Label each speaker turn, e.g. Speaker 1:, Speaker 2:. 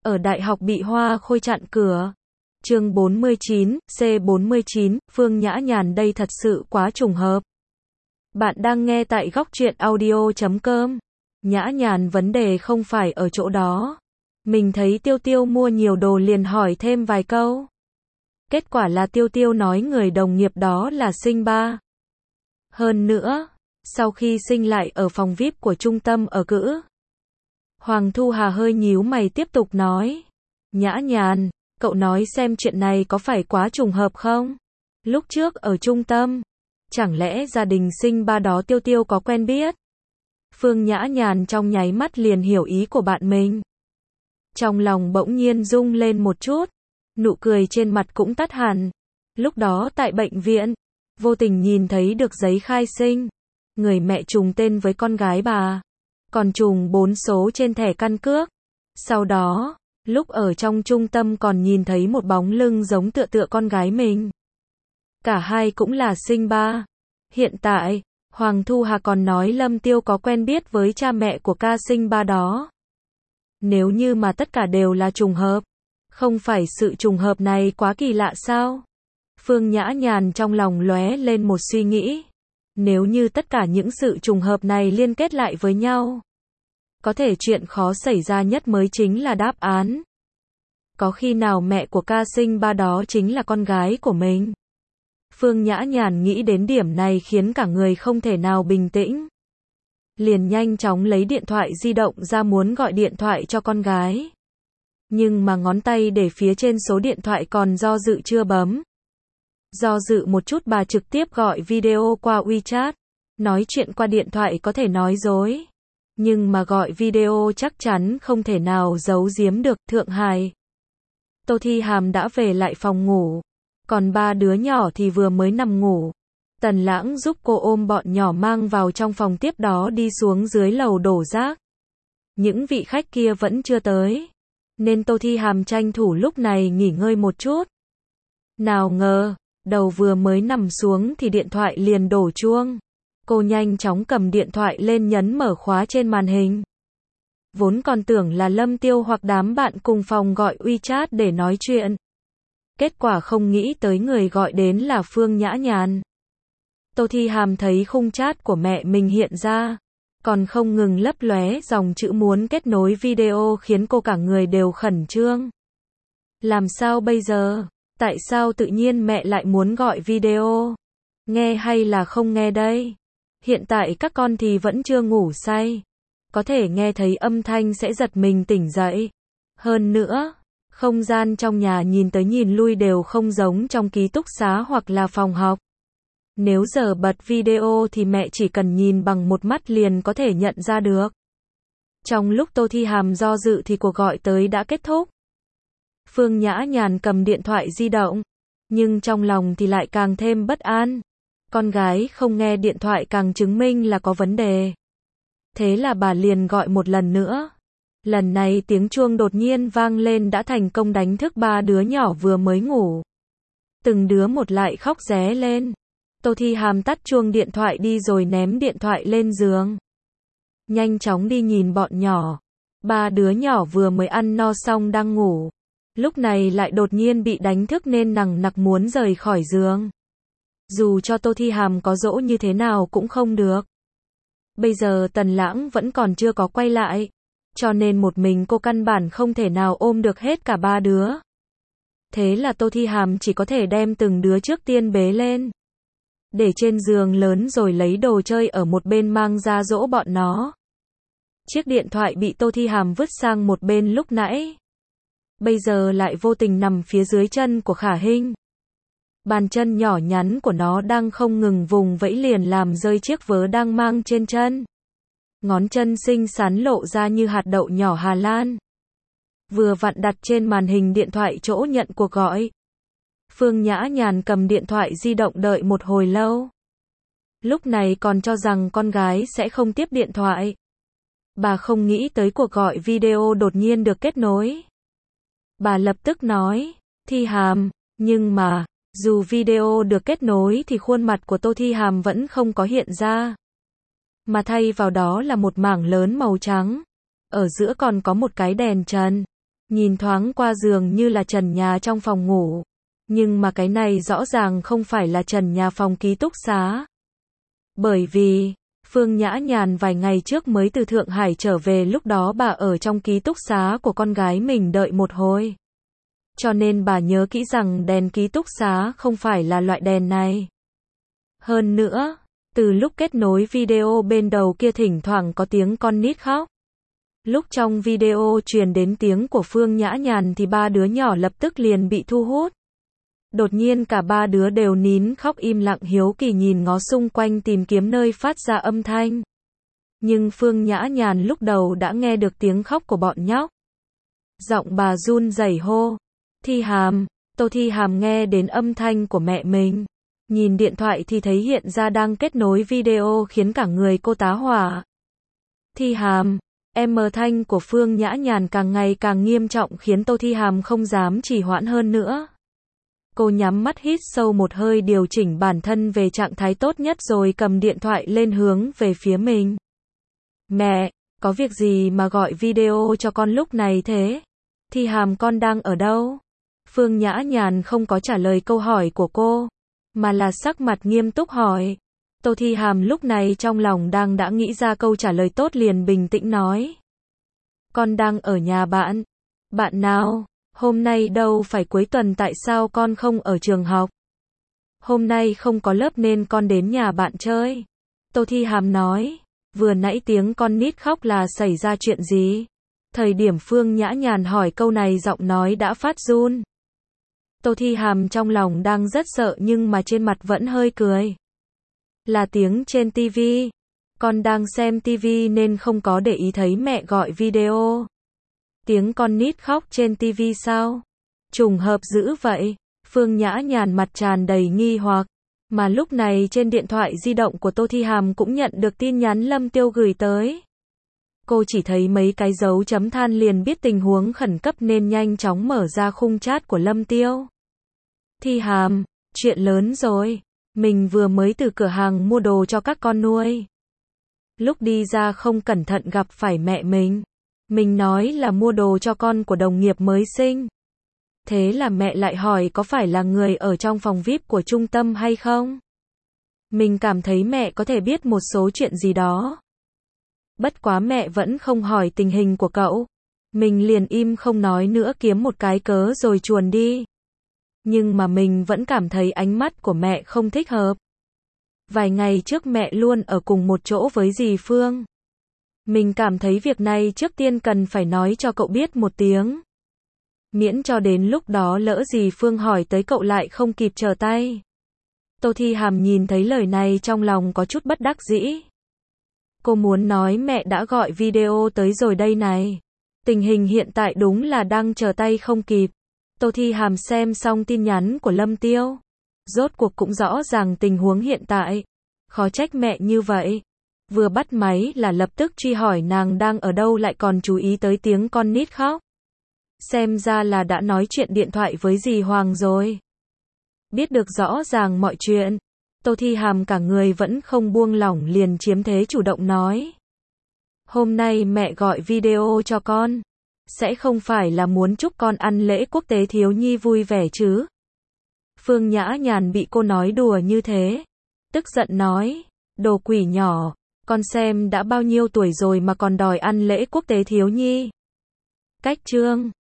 Speaker 1: ở đại học bị Hoa Khôi chặn cửa. Chương 49, C49, Phương Nhã Nhàn đây thật sự quá trùng hợp. Bạn đang nghe tại Góc Truyện Audio.com. Nhã Nhàn vấn đề không phải ở chỗ đó. Mình thấy Tiêu Tiêu mua nhiều đồ liền hỏi thêm vài câu. Kết quả là Tiêu Tiêu nói người đồng nghiệp đó là sinh ba. Hơn nữa, sau khi sinh lại ở phòng VIP của trung tâm ở cữ. Hoàng Thu Hà hơi nhíu mày tiếp tục nói. Nhã Nhàn, cậu nói xem chuyện này có phải quá trùng hợp không? Lúc trước ở trung tâm, chẳng lẽ gia đình sinh ba đó Tiêu Tiêu có quen biết? Phương Nhã Nhàn trong nháy mắt liền hiểu ý của bạn mình. Trong lòng bỗng nhiên rung lên một chút, nụ cười trên mặt cũng tắt hẳn. Lúc đó tại bệnh viện, vô tình nhìn thấy được giấy khai sinh. Người mẹ trùng tên với con gái bà, còn trùng 4 số trên thẻ căn cước. Sau đó, lúc ở trong trung tâm còn nhìn thấy một bóng lưng giống tựa con gái mình. Cả hai cũng là sinh ba. Hiện tại, Hoàng Thu Hà còn nói Lâm Tiêu có quen biết với cha mẹ của ca sinh ba đó. Nếu như mà tất cả đều là trùng hợp, không phải sự trùng hợp này quá kỳ lạ sao? Phương Nhã Nhàn trong lòng lóe lên một suy nghĩ. Nếu như tất cả những sự trùng hợp này liên kết lại với nhau, có thể chuyện khó xảy ra nhất mới chính là đáp án. Có khi nào mẹ của ca sinh ba đó chính là con gái của mình? Phương Nhã Nhàn nghĩ đến điểm này khiến cả người không thể nào bình tĩnh. Liền nhanh chóng lấy điện thoại di động ra muốn gọi điện thoại cho con gái. Nhưng mà ngón tay để phía trên số điện thoại còn do dự chưa bấm. Do dự một chút bà trực tiếp gọi video qua WeChat. Nói chuyện qua điện thoại có thể nói dối. Nhưng mà gọi video chắc chắn không thể nào giấu giếm được. Thượng Hải, Tô Thi Hàm đã về lại phòng ngủ. Còn ba đứa nhỏ thì vừa mới nằm ngủ. Tần Lãng giúp cô ôm bọn nhỏ mang vào trong phòng, tiếp đó đi xuống dưới lầu đổ rác. Những vị khách kia vẫn chưa tới, nên Tô Thi Hàm tranh thủ lúc này nghỉ ngơi một chút. Nào ngờ, đầu vừa mới nằm xuống thì điện thoại liền đổ chuông. Cô nhanh chóng cầm điện thoại lên nhấn mở khóa trên màn hình. Vốn còn tưởng là Lâm Tiêu hoặc đám bạn cùng phòng gọi WeChat để nói chuyện. Kết quả không nghĩ tới người gọi đến là Phương Nhã Nhàn. Tô Thi Hàm thấy khung chat của mẹ mình hiện ra, còn không ngừng lấp lóe dòng chữ muốn kết nối video khiến cô cả người đều khẩn trương. Làm sao bây giờ? Tại sao tự nhiên mẹ lại muốn gọi video? Nghe hay là không nghe đây? Hiện tại các con thì vẫn chưa ngủ say. Có thể nghe thấy âm thanh sẽ giật mình tỉnh dậy. Hơn nữa, không gian trong nhà nhìn tới nhìn lui đều không giống trong ký túc xá hoặc là phòng học. Nếu giờ bật video thì mẹ chỉ cần nhìn bằng một mắt liền có thể nhận ra được. Trong lúc Tô Thi Hàm do dự thì cuộc gọi tới đã kết thúc. Phương Nhã Nhàn cầm điện thoại di động, nhưng trong lòng thì lại càng thêm bất an. Con gái không nghe điện thoại càng chứng minh là có vấn đề. Thế là bà liền gọi một lần nữa. Lần này tiếng chuông đột nhiên vang lên đã thành công đánh thức ba đứa nhỏ vừa mới ngủ. Từng đứa một lại khóc ré lên. Tô Thi Hàm tắt chuông điện thoại đi rồi ném điện thoại lên giường. Nhanh chóng đi nhìn bọn nhỏ. Ba đứa nhỏ vừa mới ăn no xong đang ngủ. Lúc này lại đột nhiên bị đánh thức nên nằng nặc muốn rời khỏi giường. Dù cho Tô Thi Hàm có dỗ như thế nào cũng không được. Bây giờ Tần Lãng vẫn còn chưa có quay lại. Cho nên một mình cô căn bản không thể nào ôm được hết cả ba đứa. Thế là Tô Thi Hàm chỉ có thể đem từng đứa trước tiên bế lên. Để trên giường lớn rồi lấy đồ chơi ở một bên mang ra dỗ bọn nó. Chiếc điện thoại bị Tô Thi Hàm vứt sang một bên lúc nãy. Bây giờ lại vô tình nằm phía dưới chân của Khả Hinh. Bàn chân nhỏ nhắn của nó đang không ngừng vùng vẫy liền làm rơi chiếc vớ đang mang trên chân. Ngón chân xinh xắn lộ ra như hạt đậu nhỏ Hà Lan. Vừa vặn đặt trên màn hình điện thoại chỗ nhận cuộc gọi. Phương Nhã Nhàn cầm điện thoại di động đợi một hồi lâu. Lúc này còn cho rằng con gái sẽ không tiếp điện thoại. Bà không nghĩ tới cuộc gọi video đột nhiên được kết nối. Bà lập tức nói, Thi Hàm, nhưng mà, dù video được kết nối thì khuôn mặt của Tô Thi Hàm vẫn không có hiện ra. Mà thay vào đó là một mảng lớn màu trắng. Ở giữa còn có một cái đèn trần. Nhìn thoáng qua giường như là trần nhà trong phòng ngủ. Nhưng mà cái này rõ ràng không phải là trần nhà phòng ký túc xá. Bởi vì, Phương Nhã Nhàn vài ngày trước mới từ Thượng Hải trở về, lúc đó bà ở trong ký túc xá của con gái mình đợi một hồi. Cho nên bà nhớ kỹ rằng đèn ký túc xá không phải là loại đèn này. Hơn nữa, từ lúc kết nối video bên đầu kia thỉnh thoảng có tiếng con nít khóc. Lúc trong video truyền đến tiếng của Phương Nhã Nhàn thì ba đứa nhỏ lập tức liền bị thu hút. Đột nhiên cả ba đứa đều nín khóc im lặng hiếu kỳ nhìn ngó xung quanh tìm kiếm nơi phát ra âm thanh. Nhưng Phương Nhã Nhàn lúc đầu đã nghe được tiếng khóc của bọn nhóc. Giọng bà run rẩy hô. Thi Hàm, Tô Thi Hàm nghe đến âm thanh của mẹ mình. Nhìn điện thoại thì thấy hiện ra đang kết nối video khiến cả người cô tá hỏa. Thi Hàm, thanh của Phương Nhã Nhàn càng ngày càng nghiêm trọng khiến Tô Thi Hàm không dám trì hoãn hơn nữa. Cô nhắm mắt hít sâu một hơi điều chỉnh bản thân về trạng thái tốt nhất rồi cầm điện thoại lên hướng về phía mình. Mẹ, có việc gì mà gọi video cho con lúc này thế? Thi Hàm con đang ở đâu? Phương Nhã Nhàn không có trả lời câu hỏi của cô, mà là sắc mặt nghiêm túc hỏi. Tô Thi Hàm lúc này trong lòng đã nghĩ ra câu trả lời tốt liền bình tĩnh nói. Con đang ở nhà bạn. Bạn nào? Hôm nay đâu phải cuối tuần tại sao con không ở trường học? Hôm nay không có lớp nên con đến nhà bạn chơi. Tô Thi Hàm nói. Vừa nãy tiếng con nít khóc là xảy ra chuyện gì? Thời điểm Phương Nhã Nhàn hỏi câu này giọng nói đã phát run. Tô Thi Hàm trong lòng đang rất sợ nhưng mà trên mặt vẫn hơi cười. Là tiếng trên TV. Con đang xem TV nên không có để ý thấy mẹ gọi video. Tiếng con nít khóc trên TV sao? Trùng hợp dữ vậy. Phương Nhã Nhàn mặt tràn đầy nghi hoặc. Mà lúc này trên điện thoại di động của Tô Thi Hàm cũng nhận được tin nhắn Lâm Tiêu gửi tới. Cô chỉ thấy mấy cái dấu chấm than liền biết tình huống khẩn cấp nên nhanh chóng mở ra khung chat của Lâm Tiêu. Thi Hàm, chuyện lớn rồi. Mình vừa mới từ cửa hàng mua đồ cho các con nuôi. Lúc đi ra không cẩn thận gặp phải mẹ mình. Mình nói là mua đồ cho con của đồng nghiệp mới sinh. Thế là mẹ lại hỏi có phải là người ở trong phòng VIP của trung tâm hay không? Mình cảm thấy mẹ có thể biết một số chuyện gì đó. Bất quá mẹ vẫn không hỏi tình hình của cậu. Mình liền im không nói nữa kiếm một cái cớ rồi chuồn đi. Nhưng mà mình vẫn cảm thấy ánh mắt của mẹ không thích hợp. Vài ngày trước mẹ luôn ở cùng một chỗ với dì Phương. Mình cảm thấy việc này trước tiên cần phải nói cho cậu biết một tiếng. Miễn cho đến lúc đó lỡ dì Phương hỏi tới cậu lại không kịp trở tay. Tô Thi Hàm nhìn thấy lời này trong lòng có chút bất đắc dĩ. Cô muốn nói mẹ đã gọi video tới rồi đây này. Tình hình hiện tại đúng là đang trở tay không kịp. Tô Thi Hàm xem xong tin nhắn của Lâm Tiêu. Rốt cuộc cũng rõ ràng tình huống hiện tại. Khó trách mẹ như vậy. Vừa bắt máy là lập tức truy hỏi nàng đang ở đâu lại còn chú ý tới tiếng con nít khóc. Xem ra là đã nói chuyện điện thoại với dì Hoàng rồi. Biết được rõ ràng mọi chuyện. Tô Thi Hàm cả người vẫn không buông lỏng liền chiếm thế chủ động nói. Hôm nay mẹ gọi video cho con. Sẽ không phải là muốn chúc con ăn lễ quốc tế thiếu nhi vui vẻ chứ? Phương Nhã Nhàn bị cô nói đùa như thế. Tức giận nói. Đồ quỷ nhỏ. Con xem đã bao nhiêu tuổi rồi mà còn đòi ăn lễ quốc tế thiếu nhi. Cách chương